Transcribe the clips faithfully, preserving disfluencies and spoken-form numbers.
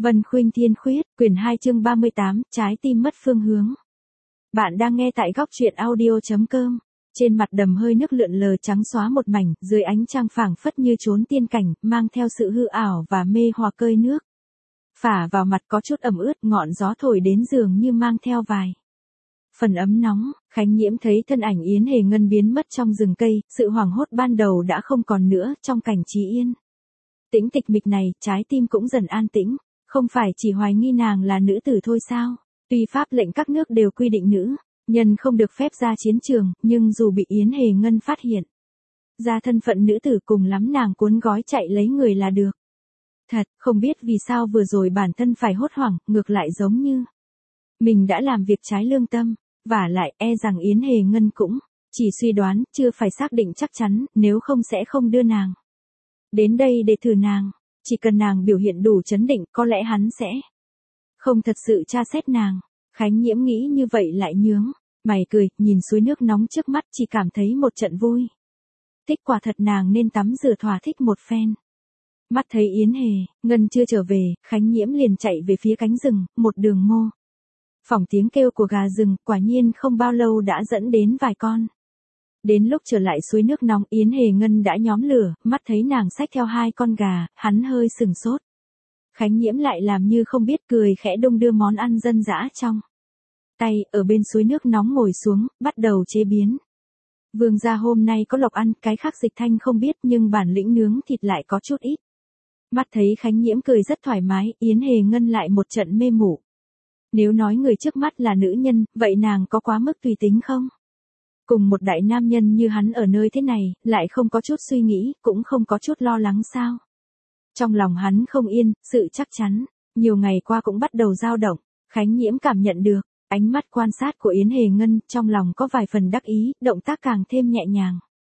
Vân Khuynh Thiên Khuyết, quyển hai chương ba mươi tám, trái tim mất phương hướng. Bạn đang nghe tại góc truyện audio chấm com. Trên mặt đầm hơi nước lượn lờ trắng xóa một mảnh, dưới ánh trăng phảng phất như trốn tiên cảnh, mang theo sự hư ảo và mê hoặc cơi nước. Phả vào mặt có chút ẩm ướt, ngọn gió thổi đến dường như mang theo vài phần ấm nóng. Khánh Nhiễm thấy thân ảnh Yến Hề Ngân biến mất trong rừng cây, sự hoảng hốt ban đầu đã không còn nữa, trong cảnh trí yên tĩnh tịch mịch này, trái tim cũng dần an tĩnh. Không phải chỉ hoài nghi nàng là nữ tử thôi sao? Tuy pháp lệnh các nước đều quy định nữ nhân không được phép ra chiến trường, nhưng dù bị Yến Hề Ngân phát hiện ra thân phận nữ tử, cùng lắm nàng cuốn gói chạy lấy người là được. Thật, không biết vì sao vừa rồi bản thân phải hốt hoảng, ngược lại giống như mình đã làm việc trái lương tâm. Vả lại, e rằng Yến Hề Ngân cũng chỉ suy đoán, chưa phải xác định chắc chắn, nếu không sẽ không đưa nàng đến đây để thử nàng. Chỉ cần nàng biểu hiện đủ trấn định, có lẽ hắn sẽ không thật sự tra xét nàng. Khánh Nhiễm nghĩ như vậy lại nhướng mày cười, nhìn suối nước nóng trước mắt, chỉ cảm thấy một trận vui thích. Quả thật nàng nên tắm rửa thỏa thích một phen. Mắt thấy Yến Hề Ngân chưa trở về, Khánh Nhiễm liền chạy về phía cánh rừng, một đường mô phỏng tiếng kêu của gà rừng, quả nhiên không bao lâu đã dẫn đến vài con. Đến lúc trở lại suối nước nóng, Yến Hề Ngân đã nhóm lửa, mắt thấy nàng xách theo hai con gà, hắn hơi sừng sốt. Khánh Nhiễm lại làm như không biết, cười khẽ đung đưa món ăn dân dã trong tay, ở bên suối nước nóng ngồi xuống, bắt đầu chế biến. Vương gia hôm nay có lộc ăn, cái khác Dịch Thanh không biết, nhưng bản lĩnh nướng thịt lại có chút ít. Mắt thấy Khánh Nhiễm cười rất thoải mái, Yến Hề Ngân lại một trận mê mủ. Nếu nói người trước mắt là nữ nhân, vậy nàng có quá mức tùy tính không? Cùng một đại nam nhân như hắn ở nơi thế này, lại không có chút suy nghĩ, cũng không có chút lo lắng sao? Trong lòng hắn không yên, sự chắc chắn, nhiều ngày qua cũng bắt đầu dao động. Khánh Nhiễm cảm nhận được ánh mắt quan sát của Yến Hề Ngân, trong lòng có vài phần đắc ý, động tác càng thêm nhẹ nhàng.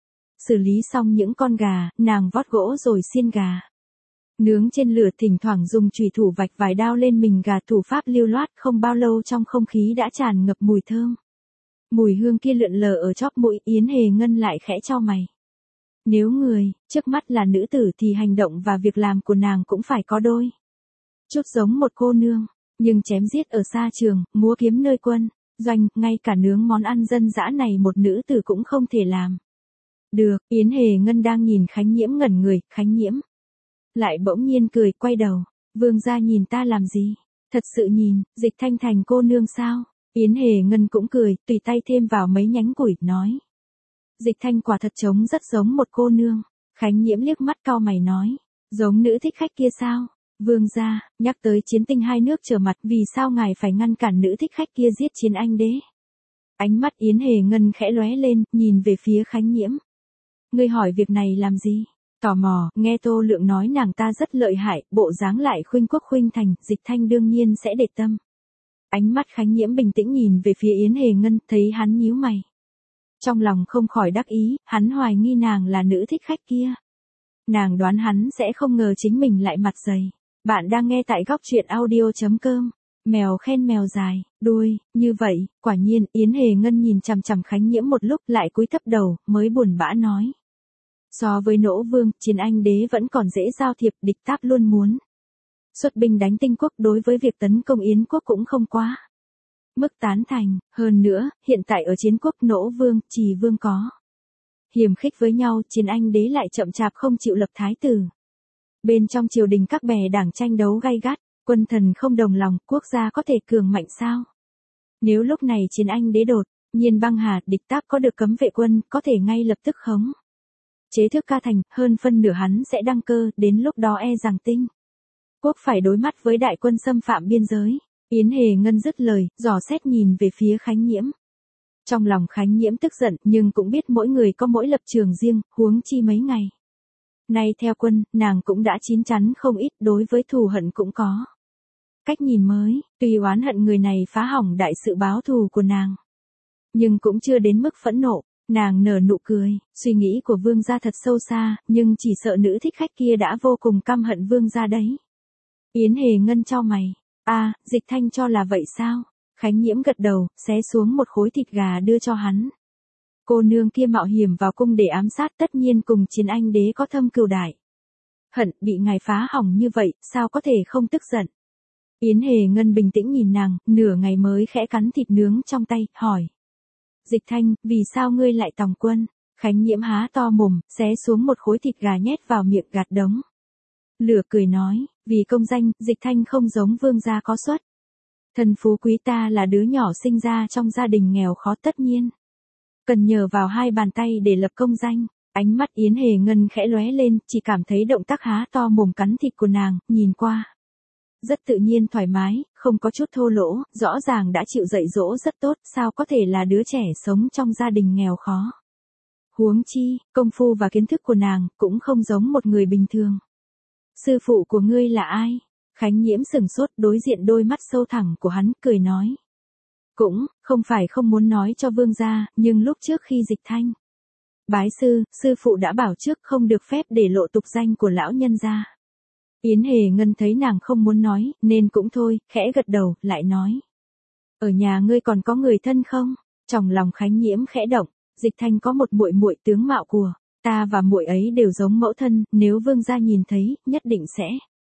Xử lý xong những con gà, nàng vót gỗ rồi xiên gà nướng trên lửa, thỉnh thoảng dùng chùy thủ vạch vài đao lên mình gà, thủ pháp lưu loát. Không bao lâu trong không khí đã tràn ngập mùi thơm. Mùi hương kia lượn lờ ở chóp mũi, Yến Hề Ngân lại khẽ chau mày. Nếu người trước mắt là nữ tử thì hành động và việc làm của nàng cũng phải có đôi chút giống một cô nương, nhưng chém giết ở xa trường, múa kiếm nơi quân doanh, ngay cả nướng món ăn dân dã này một nữ tử cũng không thể làm được. Yến Hề Ngân đang nhìn Khánh Nhiễm ngẩn người, Khánh Nhiễm lại bỗng nhiên cười, quay đầu. Vương gia nhìn ta làm gì? Thật sự nhìn Dịch Thanh thành cô nương sao? Yến Hề Ngân cũng cười, tùy tay thêm vào mấy nhánh củi, nói. Dịch Thanh quả thật trông rất giống một cô nương. Khánh Nhiễm liếc mắt cau mày nói. Giống nữ thích khách kia sao? Vương gia, nhắc tới chiến tinh hai nước trở mặt, vì sao ngài phải ngăn cản nữ thích khách kia giết Chiến Anh đế? Ánh mắt Yến Hề Ngân khẽ lóe lên, nhìn về phía Khánh Nhiễm. Ngươi hỏi việc này làm gì? Tò mò, nghe Tô Lượng nói nàng ta rất lợi hại, bộ dáng lại khuynh quốc khuynh thành, Dịch Thanh đương nhiên sẽ để tâm. Ánh mắt Khánh Nhiễm bình tĩnh nhìn về phía Yến Hề Ngân, thấy hắn nhíu mày. Trong lòng không khỏi đắc ý, hắn hoài nghi nàng là nữ thích khách kia. Nàng đoán hắn sẽ không ngờ chính mình lại mặt dày. Bạn đang nghe tại góc truyện audio chấm com. Mèo khen mèo dài, đuôi, như vậy. Quả nhiên, Yến Hề Ngân nhìn chằm chằm Khánh Nhiễm một lúc, lại cúi thấp đầu, mới buồn bã nói. So với Nỗ Vương, Chiến Anh đế vẫn còn dễ giao thiệp, địch Táp luôn muốn xuất binh đánh Tinh quốc, đối với việc tấn công Yến quốc cũng không quá mức tán thành. Hơn nữa, hiện tại ở Chiến quốc, Nỗ Vương, Trì Vương có hiềm khích với nhau, Chiến Anh đế lại chậm chạp không chịu lập thái tử. Bên trong triều đình các bè đảng tranh đấu gay gắt, quân thần không đồng lòng, quốc gia có thể cường mạnh sao? Nếu lúc này Chiến Anh đế đột nhiên băng hà, địch Táp có được cấm vệ quân, có thể ngay lập tức khống chế Thước Ca thành, hơn phân nửa hắn sẽ đăng cơ, đến lúc đó e rằng Tinh quốc phải đối mặt với đại quân xâm phạm biên giới. Yến Hề Ngân dứt lời, dò xét nhìn về phía Khánh Nhiễm. Trong lòng Khánh Nhiễm tức giận, nhưng cũng biết mỗi người có mỗi lập trường riêng, huống chi mấy ngày nay theo quân, nàng cũng đã chín chắn không ít, đối với thù hận cũng có cách nhìn mới. Tuy oán hận người này phá hỏng đại sự báo thù của nàng, nhưng cũng chưa đến mức phẫn nộ. Nàng nở nụ cười, suy nghĩ của vương gia thật sâu xa, nhưng chỉ sợ nữ thích khách kia đã vô cùng căm hận vương gia đấy. Yến Hề Ngân chau mày. A, à, Dịch Thanh cho là vậy sao? Khánh Nhiễm gật đầu, xé xuống một khối thịt gà đưa cho hắn. Cô nương kia mạo hiểm vào cung để ám sát, tất nhiên cùng Chiến Anh đế có thâm cừu đại hận, bị ngài phá hỏng như vậy, sao có thể không tức giận? Yến Hề Ngân bình tĩnh nhìn nàng, nửa ngày mới khẽ cắn thịt nướng trong tay, hỏi. Dịch Thanh, vì sao ngươi lại tòng quân? Khánh Nhiễm há to mồm, xé xuống một khối thịt gà nhét vào miệng gạt đống. Lửa cười nói, vì công danh, Dịch Thanh không giống vương gia có xuất. Thần phú quý ta là đứa nhỏ sinh ra trong gia đình nghèo khó tất nhiên. Cần nhờ vào hai bàn tay để lập công danh. Ánh mắt Yến Hề Ngân khẽ lóe lên, chỉ cảm thấy động tác há to mồm cắn thịt của nàng, nhìn qua. Rất tự nhiên thoải mái, không có chút thô lỗ, rõ ràng đã chịu dạy dỗ rất tốt, sao có thể là đứa trẻ sống trong gia đình nghèo khó. Huống chi, công phu và kiến thức của nàng, cũng không giống một người bình thường. Sư phụ của ngươi là ai? Khánh Nhiễm sừng sốt đối diện đôi mắt sâu thẳm của hắn, cười nói. Cũng, không phải không muốn nói cho vương gia, nhưng lúc trước khi Dịch Thanh bái sư, sư phụ đã bảo trước không được phép để lộ tục danh của lão nhân gia. Yến Hề Ngân thấy nàng không muốn nói, nên cũng thôi, khẽ gật đầu, lại nói. Ở nhà ngươi còn có người thân không? Trong lòng Khánh Nhiễm khẽ động, Dịch Thanh có một muội muội tướng mạo của ta và muội ấy đều giống mẫu thân, nếu vương gia nhìn thấy, nhất định sẽ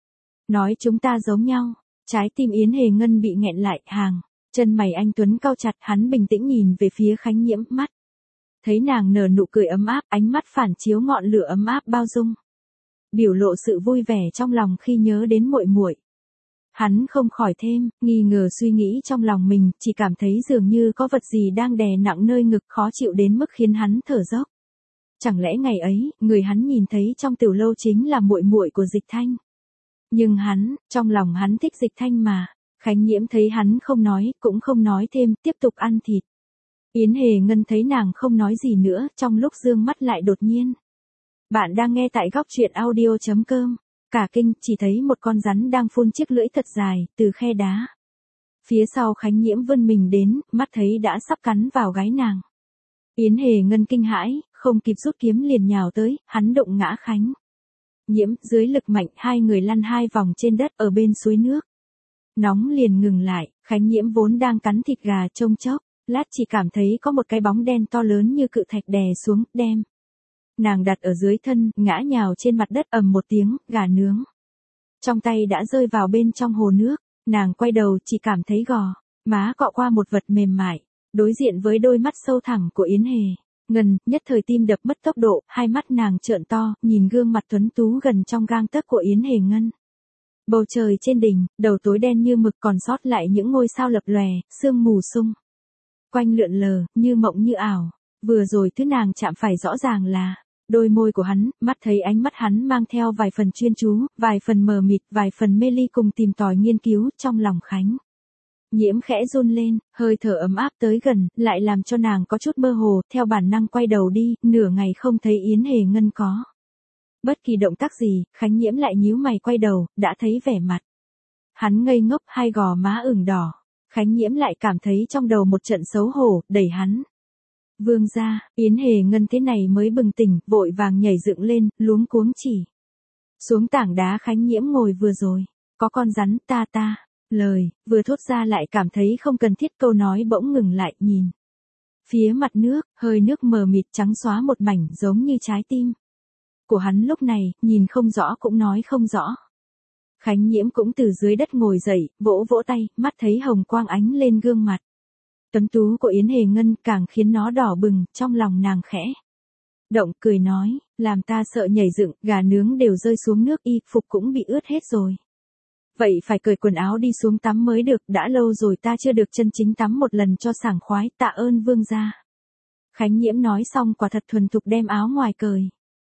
nói chúng ta giống nhau. Trái tim Yến Hề Ngân bị nghẹn lại, hàng chân mày anh tuấn cau chặt, hắn bình tĩnh nhìn về phía Khánh Nhiễm, mắt thấy nàng nở nụ cười ấm áp, ánh mắt phản chiếu ngọn lửa ấm áp bao dung, biểu lộ sự vui vẻ trong lòng khi nhớ đến muội muội. Hắn không khỏi thêm nghi ngờ suy nghĩ trong lòng mình, chỉ cảm thấy dường như có vật gì đang đè nặng nơi ngực, khó chịu đến mức khiến hắn thở dốc. Chẳng lẽ ngày ấy, người hắn nhìn thấy trong tiểu lâu chính là muội muội của Dịch Thanh? Nhưng hắn, trong lòng hắn thích Dịch Thanh mà. Khánh Nhiễm thấy hắn không nói, cũng không nói thêm, tiếp tục ăn thịt. Yến Hề Ngân thấy nàng không nói gì nữa, trong lúc dương mắt lại đột nhiên. Bạn đang nghe tại góc truyện audio chấm com. Cả kinh, chỉ thấy một con rắn đang phun chiếc lưỡi thật dài, từ khe đá. Phía sau Khánh Nhiễm vươn mình đến, mắt thấy đã sắp cắn vào gái nàng. Yến Hề Ngân kinh hãi, không kịp rút kiếm liền nhào tới, hắn đụng ngã Khánh Nhiễm, dưới lực mạnh, hai người lăn hai vòng trên đất ở bên suối nước. Nóng liền ngừng lại, Khánh Nhiễm vốn đang cắn thịt gà trông chốc, lát chỉ cảm thấy có một cái bóng đen to lớn như cự thạch đè xuống, đem nàng đặt ở dưới thân, ngã nhào trên mặt đất, ầm một tiếng, gà nướng trong tay đã rơi vào bên trong hồ nước. Nàng quay đầu chỉ cảm thấy gò má cọ qua một vật mềm mại, đối diện với đôi mắt sâu thẳm của Yến Hề Ngân, nhất thời tim đập mất tốc độ, hai mắt nàng trợn to, nhìn gương mặt tuấn tú gần trong gang tấc của Yến Hề Ngân. Bầu trời trên đỉnh, đầu tối đen như mực, còn sót lại những ngôi sao lập lòe, sương mù sung quanh lượn lờ, như mộng như ảo. Vừa rồi thứ nàng chạm phải rõ ràng là đôi môi của hắn, mắt thấy ánh mắt hắn mang theo vài phần chuyên chú, vài phần mờ mịt, vài phần mê ly cùng tìm tòi nghiên cứu, trong lòng Khánh Nhiễm khẽ run lên, hơi thở ấm áp tới gần, lại làm cho nàng có chút mơ hồ, theo bản năng quay đầu đi, nửa ngày không thấy Yến Hề Ngân có bất kỳ động tác gì, Khánh Nhiễm lại nhíu mày quay đầu, đã thấy vẻ mặt hắn ngây ngốc, hai gò má ửng đỏ. Khánh Nhiễm lại cảm thấy trong đầu một trận xấu hổ, đẩy hắn. Vương gia, Yến Hề Ngân thế này mới bừng tỉnh, vội vàng nhảy dựng lên, luống cuống chỉ xuống tảng đá Khánh Nhiễm ngồi vừa rồi. Có con rắn, ta ta. Lời, vừa thốt ra lại cảm thấy không cần thiết, câu nói bỗng ngừng lại, nhìn phía mặt nước, hơi nước mờ mịt trắng xóa một mảnh, giống như trái tim của hắn lúc này, nhìn không rõ cũng nói không rõ. Khánh Nhiễm cũng từ dưới đất ngồi dậy, vỗ vỗ tay, mắt thấy hồng quang ánh lên gương mặt tuấn tú của Yến Hề Ngân, càng khiến nó đỏ bừng, trong lòng nàng khẽ động, cười nói, làm ta sợ nhảy dựng, gà nướng đều rơi xuống nước, y phục cũng bị ướt hết rồi. Vậy phải cởi quần áo đi xuống tắm mới được, đã lâu rồi ta chưa được chân chính tắm một lần cho sảng khoái, tạ ơn vương gia. Khánh Nhiễm nói xong quả thật thuần thục đem áo ngoài cởi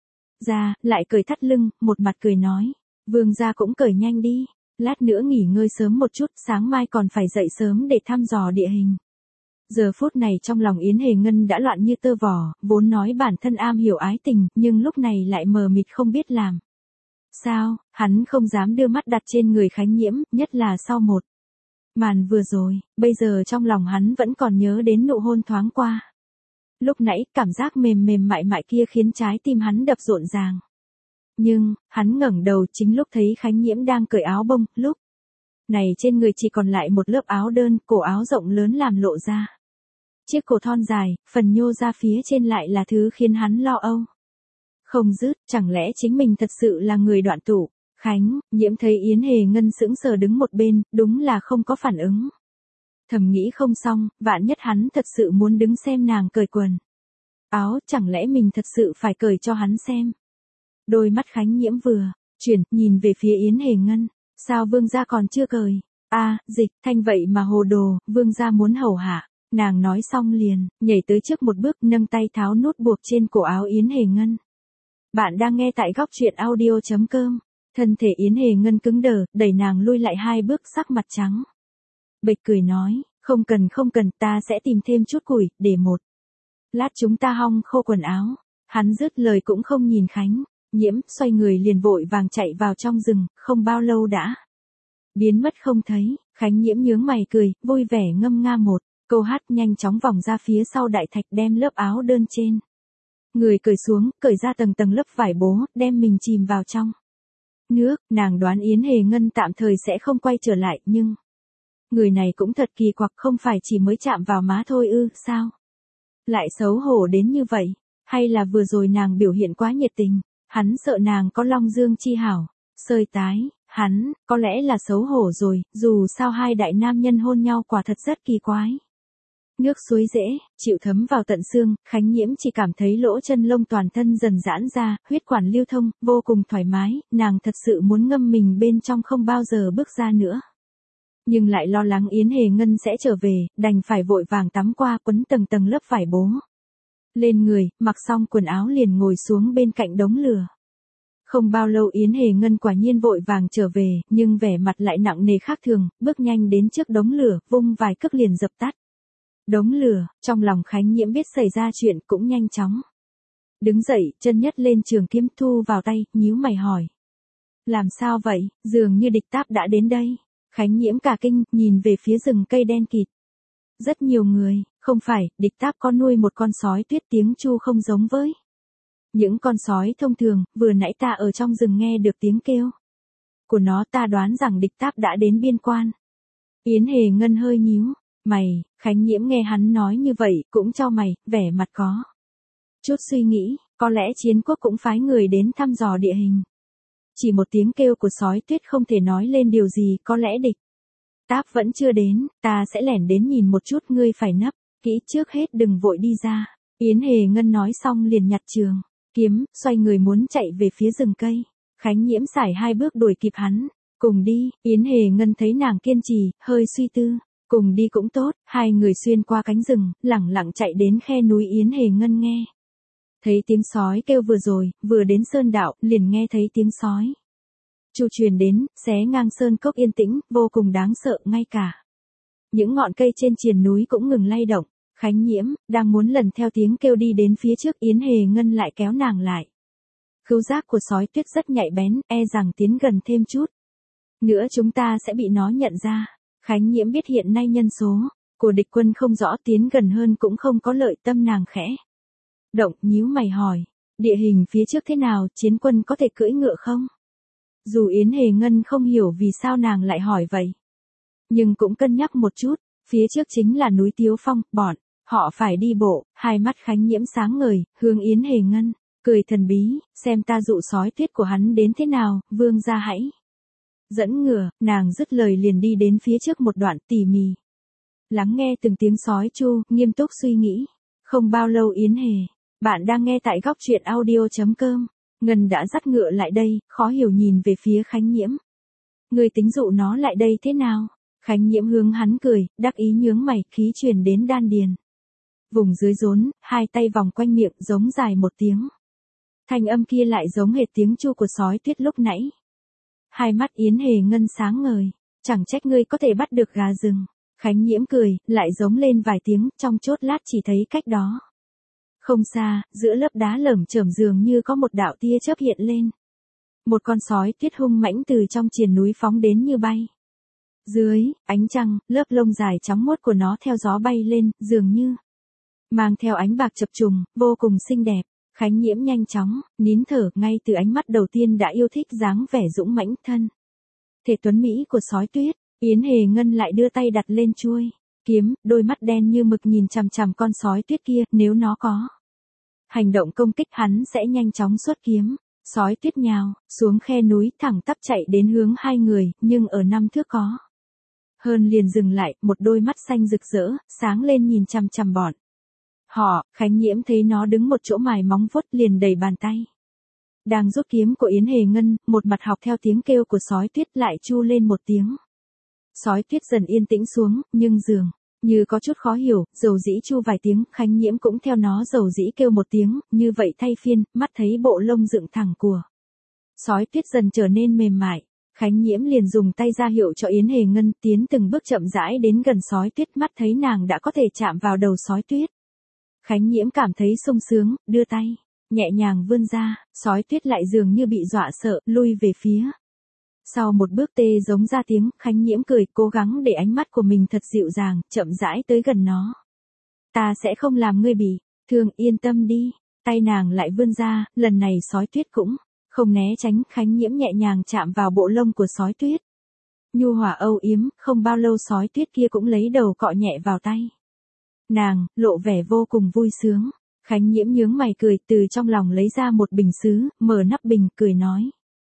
ra, lại cởi thắt lưng, một mặt cười nói, vương gia cũng cởi nhanh đi, lát nữa nghỉ ngơi sớm một chút, sáng mai còn phải dậy sớm để thăm dò địa hình. Giờ phút này trong lòng Yến Hề Ngân đã loạn như tơ vò, vốn nói bản thân am hiểu ái tình, nhưng lúc này lại mờ mịt không biết làm sao, hắn không dám đưa mắt đặt trên người Khánh Nhiễm, nhất là sau một màn vừa rồi, bây giờ trong lòng hắn vẫn còn nhớ đến nụ hôn thoáng qua. Lúc nãy, cảm giác mềm mềm mại mại kia khiến trái tim hắn đập rộn ràng. Nhưng, hắn ngẩng đầu chính lúc thấy Khánh Nhiễm đang cởi áo bông, lúc này trên người chỉ còn lại một lớp áo đơn, cổ áo rộng lớn làm lộ ra chiếc cổ thon dài, phần nhô ra phía trên lại là thứ khiến hắn lo âu không dứt, chẳng lẽ chính mình thật sự là người đoạn tụ. Khánh, Nhiễm thấy Yến Hề Ngân sững sờ đứng một bên, đúng là không có phản ứng. Thầm nghĩ không xong, vạn nhất hắn thật sự muốn đứng xem nàng cởi quần áo, chẳng lẽ mình thật sự phải cởi cho hắn xem. Đôi mắt Khánh Nhiễm vừa chuyển, nhìn về phía Yến Hề Ngân, sao vương gia còn chưa cởi? A, à, Dịch Thanh vậy mà hồ đồ, vương gia muốn hầu hạ. Nàng nói xong liền, nhảy tới trước một bước, nâng tay tháo nút buộc trên cổ áo Yến Hề Ngân. Bạn đang nghe tại góc truyện audio chấm com. Thân thể Yến Hề Ngân cứng đờ, đẩy nàng lui lại hai bước, sắc mặt trắng bệch cười nói, không cần không cần, ta sẽ tìm thêm chút củi, để một lát chúng ta hong khô quần áo. Hắn dứt lời cũng không nhìn Khánh Nhiễm, xoay người liền vội vàng chạy vào trong rừng, không bao lâu đã biến mất không thấy. Khánh Nhiễm nhướng mày cười, vui vẻ ngâm nga một câu hát, nhanh chóng vòng ra phía sau đại thạch, đem lớp áo đơn trên người cởi xuống, cởi ra tầng tầng lớp vải bố, đem mình chìm vào trong nước. Nàng đoán Yến Hề Ngân tạm thời sẽ không quay trở lại, nhưng người này cũng thật kỳ quặc, không phải chỉ mới chạm vào má thôi ư, sao lại xấu hổ đến như vậy? Hay là vừa rồi nàng biểu hiện quá nhiệt tình, hắn sợ nàng có long dương chi hảo sơi tái. Hắn, có lẽ là xấu hổ rồi, dù sao hai đại nam nhân hôn nhau quả thật rất kỳ quái. Nước suối dễ, chịu thấm vào tận xương, Khánh Nhiễm chỉ cảm thấy lỗ chân lông toàn thân dần giãn ra, huyết quản lưu thông, vô cùng thoải mái, nàng thật sự muốn ngâm mình bên trong không bao giờ bước ra nữa. Nhưng lại lo lắng Yến Hề Ngân sẽ trở về, đành phải vội vàng tắm qua, quấn tầng tầng lớp vải bố lên người, mặc xong quần áo liền ngồi xuống bên cạnh đống lửa. Không bao lâu Yến Hề Ngân quả nhiên vội vàng trở về, nhưng vẻ mặt lại nặng nề khác thường, bước nhanh đến trước đống lửa, vung vài cước liền dập tắt đống lửa. Trong lòng Khánh Nhiễm biết xảy ra chuyện, cũng nhanh chóng đứng dậy, chân nhất lên trường kiếm thu vào tay, nhíu mày hỏi. Làm sao vậy, dường như địch táp đã đến đây. Khánh Nhiễm cả kinh, nhìn về phía rừng cây đen kịt. Rất nhiều người, không phải, địch táp có nuôi một con sói tuyết, tiếng chu không giống với những con sói thông thường, vừa nãy ta ở trong rừng nghe được tiếng kêu của nó, ta đoán rằng địch táp đã đến biên quan. Yến Hề Ngân hơi nhíu mày, Khánh Nhiễm nghe hắn nói như vậy, cũng chau mày, vẻ mặt có chút suy nghĩ, có lẽ chiến quốc cũng phái người đến thăm dò địa hình. Chỉ một tiếng kêu của sói tuyết không thể nói lên điều gì, có lẽ địch táp vẫn chưa đến, ta sẽ lẻn đến nhìn một chút, ngươi phải nấp kỹ trước hết, đừng vội đi ra. Yến Hề Ngân nói xong liền nhặt trường kiếm, xoay người muốn chạy về phía rừng cây. Khánh Nhiễm sải hai bước đuổi kịp hắn, cùng đi. Yến Hề Ngân thấy nàng kiên trì, hơi suy tư, cùng đi cũng tốt. Hai người xuyên qua cánh rừng, lẳng lặng chạy đến khe núi. Yến Hề Ngân nghe thấy tiếng sói kêu vừa rồi, vừa đến sơn đạo, liền nghe thấy tiếng sói chu truyền đến, xé ngang sơn cốc yên tĩnh, vô cùng đáng sợ, ngay cả những ngọn cây trên triền núi cũng ngừng lay động. Khánh Nhiễm đang muốn lần theo tiếng kêu đi đến phía trước, Yến Hề Ngân lại kéo nàng lại. Khứu giác của sói tuyết rất nhạy bén, e rằng tiến gần thêm chút nữa chúng ta sẽ bị nó nhận ra. Khánh Nhiễm biết hiện nay nhân số của địch quân không rõ, tiến gần hơn cũng không có lợi, tâm nàng khẽ động, nhíu mày hỏi, địa hình phía trước thế nào, chiến quân có thể cưỡi ngựa không? Dù Yến Hề Ngân không hiểu vì sao nàng lại hỏi vậy, nhưng cũng cân nhắc một chút. Phía trước chính là núi Tiếu Phong, bọn họ phải đi bộ. Hai mắt Khánh Nhiễm sáng ngời, hướng Yến Hề Ngân cười thần bí, xem ta dụ sói tuyết của hắn đến thế nào, vương gia hãy dẫn ngựa. Nàng dứt lời liền đi đến phía trước một đoạn, tỉ mỉ lắng nghe từng tiếng sói chu, nghiêm túc suy nghĩ. Không bao lâu Yến Hề, bạn đang nghe tại góc truyện audio chấm com. Ngân đã dắt ngựa lại đây, khó hiểu nhìn về phía Khánh Nhiễm. Người tính dụ nó lại đây thế nào? Khánh Nhiễm hướng hắn cười, đắc ý nhướng mày, khí truyền đến đan điền. Vùng dưới rốn, hai tay vòng quanh miệng, giống dài một tiếng. Thanh âm kia lại giống hệt tiếng chu của sói tuyết lúc nãy. Hai mắt Yến Hề Ngân sáng ngời, chẳng trách ngươi có thể bắt được gà rừng. Khánh Nhiễm cười, lại giống lên vài tiếng, trong chốt lát chỉ thấy cách đó không xa, giữa lớp đá lởm chởm dường như có một đạo tia chớp hiện lên. Một con sói tuyết hung mãnh từ trong triền núi phóng đến như bay. Dưới ánh trăng, lớp lông dài trắng muốt của nó theo gió bay lên, dường như mang theo ánh bạc chập trùng, vô cùng xinh đẹp. Khánh Nhiễm nhanh chóng nín thở, ngay từ ánh mắt đầu tiên đã yêu thích dáng vẻ dũng mãnh thân thể tuấn mỹ của sói tuyết. Yến Hề Ngân lại đưa tay đặt lên chuôi kiếm, đôi mắt đen như mực nhìn chằm chằm con sói tuyết kia, nếu nó có hành động công kích hắn sẽ nhanh chóng xuất kiếm, Sói tuyết nhào xuống khe núi thẳng tắp chạy đến hướng hai người, nhưng ở năm thước có hơn liền dừng lại, một đôi mắt xanh rực rỡ, sáng lên nhìn chằm chằm bọn họ. Khánh Nhiễm thấy nó đứng một chỗ mài móng vuốt liền đẩy bàn tay đang rút kiếm của Yến Hề Ngân, một mặt học theo tiếng kêu của sói tuyết lại chu lên một tiếng. Sói tuyết dần yên tĩnh xuống, nhưng dường như có chút khó hiểu, dầu dĩ chu vài tiếng, Khánh Nhiễm cũng theo nó dầu dĩ kêu một tiếng, như vậy thay phiên, mắt thấy bộ lông dựng thẳng của sói tuyết dần trở nên mềm mại. Khánh Nhiễm liền dùng tay ra hiệu cho Yến Hề Ngân tiến từng bước chậm rãi đến gần sói tuyết, mắt thấy nàng đã có thể chạm vào đầu sói tuyết. Khánh Nhiễm cảm thấy sung sướng, đưa tay nhẹ nhàng vươn ra, sói tuyết lại dường như bị dọa sợ, lui về phía sau một bước tê giống ra tiếng. Khánh Nhiễm cười, cố gắng để ánh mắt của mình thật dịu dàng, chậm rãi tới gần nó. Ta sẽ không làm ngươi bị thương, yên tâm đi. Tay nàng lại vươn ra, lần này sói tuyết cũng không né tránh. Khánh Nhiễm nhẹ nhàng chạm vào bộ lông của sói tuyết. Nhu hòa âu yếm, không bao lâu sói tuyết kia cũng lấy đầu cọ nhẹ vào tay nàng, lộ vẻ vô cùng vui sướng. Khánh Nhiễm nhướng mày cười, từ trong lòng lấy ra một bình sứ, mở nắp bình, cười nói.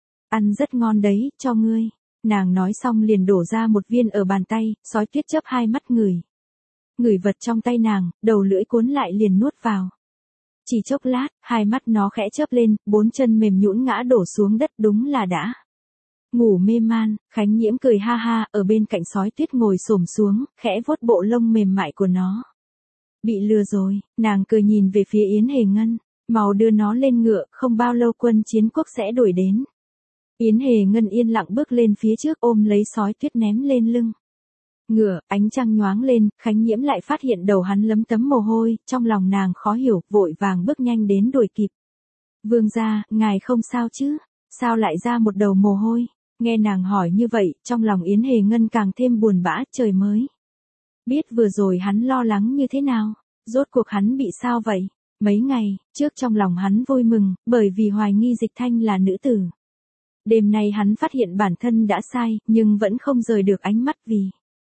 Ăn rất ngon đấy, cho ngươi. Nàng nói xong liền đổ ra một viên ở bàn tay, sói tuyết chớp hai mắt ngửi. Ngửi vật trong tay nàng, đầu lưỡi cuốn lại liền nuốt vào. Chỉ chốc lát, hai mắt nó khẽ chớp lên, bốn chân mềm nhũn ngã đổ xuống đất, đúng là đã ngủ mê man. Khánh Nhiễm cười ha ha, ở bên cạnh sói tuyết ngồi xổm xuống, khẽ vuốt bộ lông mềm mại của nó. Bị lừa rồi, nàng cười nhìn về phía Yến Hề Ngân, mau đưa nó lên ngựa, không bao lâu quân chiến quốc sẽ đuổi đến. Yến Hề Ngân yên lặng bước lên phía trước, ôm lấy sói tuyết ném lên lưng ngựa. Ánh trăng nhoáng lên, Khánh Nhiễm lại phát hiện đầu hắn lấm tấm mồ hôi, trong lòng nàng khó hiểu, vội vàng bước nhanh đến đuổi kịp. Vương gia, ngài không sao chứ? Sao lại ra một đầu mồ hôi? Nghe nàng hỏi như vậy, trong lòng Yến Hề Ngân càng thêm buồn bã, trời mới biết vừa rồi hắn lo lắng như thế nào. Rốt cuộc hắn bị sao vậy? Mấy ngày trước trong lòng hắn vui mừng, bởi vì hoài nghi Dịch Thanh là nữ tử. Đêm nay hắn phát hiện bản thân đã sai, nhưng vẫn không rời được ánh mắt vì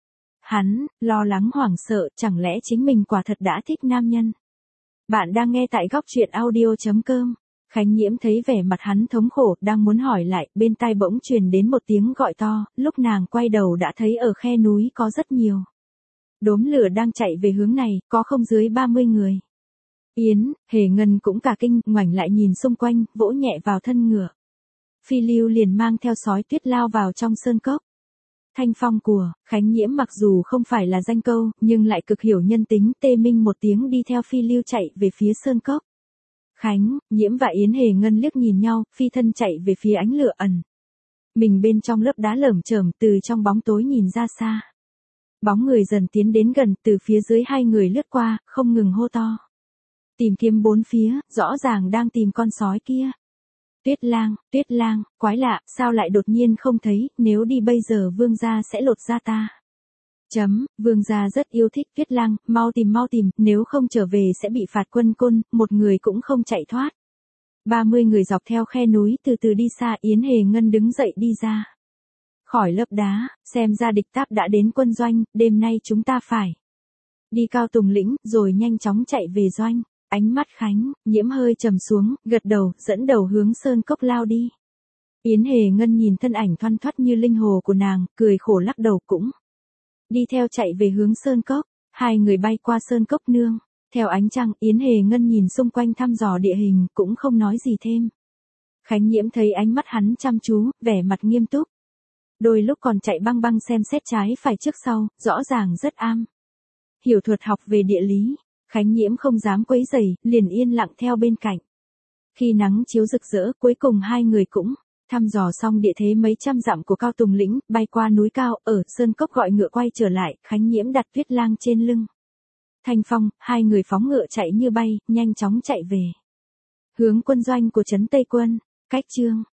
hắn lo lắng hoảng sợ, chẳng lẽ chính mình quả thật đã thích nam nhân. Bạn đang nghe tại góc truyện audio chấm com. Khánh Nhiễm thấy vẻ mặt hắn thống khổ, đang muốn hỏi lại, bên tai bỗng truyền đến một tiếng gọi to, lúc nàng quay đầu đã thấy ở khe núi có rất nhiều đốm lửa đang chạy về hướng này, có không dưới ba mươi người. Yến Hề Ngân cũng cả kinh, ngoảnh lại nhìn xung quanh, vỗ nhẹ vào thân ngựa. Phi Lưu liền mang theo sói tuyết lao vào trong sơn cốc. Thanh phong của Khánh Nhiễm mặc dù không phải là danh câu, nhưng lại cực hiểu nhân tính, tê minh một tiếng đi theo Phi Lưu chạy về phía sơn cốc. Khánh Nhiễm và Yến Hề Ngân liếc nhìn nhau, phi thân chạy về phía ánh lửa ẩn mình bên trong lớp đá lởm chởm, từ trong bóng tối nhìn ra xa. Bóng người dần tiến đến gần, từ phía dưới hai người lướt qua, không ngừng hô to. Tìm kiếm bốn phía, rõ ràng đang tìm con sói kia. Tuyết lang, tuyết lang, quái lạ, sao lại đột nhiên không thấy, nếu đi bây giờ vương gia sẽ lột da ta. Chấm, vương gia rất yêu thích tuyết lang, mau tìm mau tìm, nếu không trở về sẽ bị phạt quân côn, một người cũng không chạy thoát. ba mươi người dọc theo khe núi từ từ đi xa, Yến Hề Ngân đứng dậy đi ra khỏi lớp đá, xem ra địch Táp đã đến quân doanh, đêm nay chúng ta phải đi Cao Tùng lĩnh, rồi nhanh chóng chạy về doanh. Ánh mắt Khánh Nhiễm hơi trầm xuống, gật đầu, dẫn đầu hướng sơn cốc lao đi. Yến Hề Ngân nhìn thân ảnh thoăn thoắt như linh hồ của nàng, cười khổ lắc đầu, cũng đi theo chạy về hướng sơn cốc. Hai người bay qua sơn cốc nương theo ánh trăng, Yến Hề Ngân nhìn xung quanh thăm dò địa hình, cũng không nói gì thêm. Khánh Nhiễm thấy ánh mắt hắn chăm chú, vẻ mặt nghiêm túc. Đôi lúc còn chạy băng băng xem xét trái phải trước sau, rõ ràng rất am hiểu thuật học về địa lý. Khánh Nhiễm không dám quấy rầy, liền yên lặng theo bên cạnh. Khi nắng chiếu rực rỡ, cuối cùng hai người cũng thăm dò xong địa thế mấy trăm dặm của Cao Tùng lĩnh, bay qua núi cao, ở sơn cốc gọi ngựa quay trở lại, Khánh Nhiễm đặt Tuyết lang trên lưng. Thanh phong, hai người phóng ngựa chạy như bay, nhanh chóng chạy về hướng quân doanh của trấn Tây Quân. Cách chương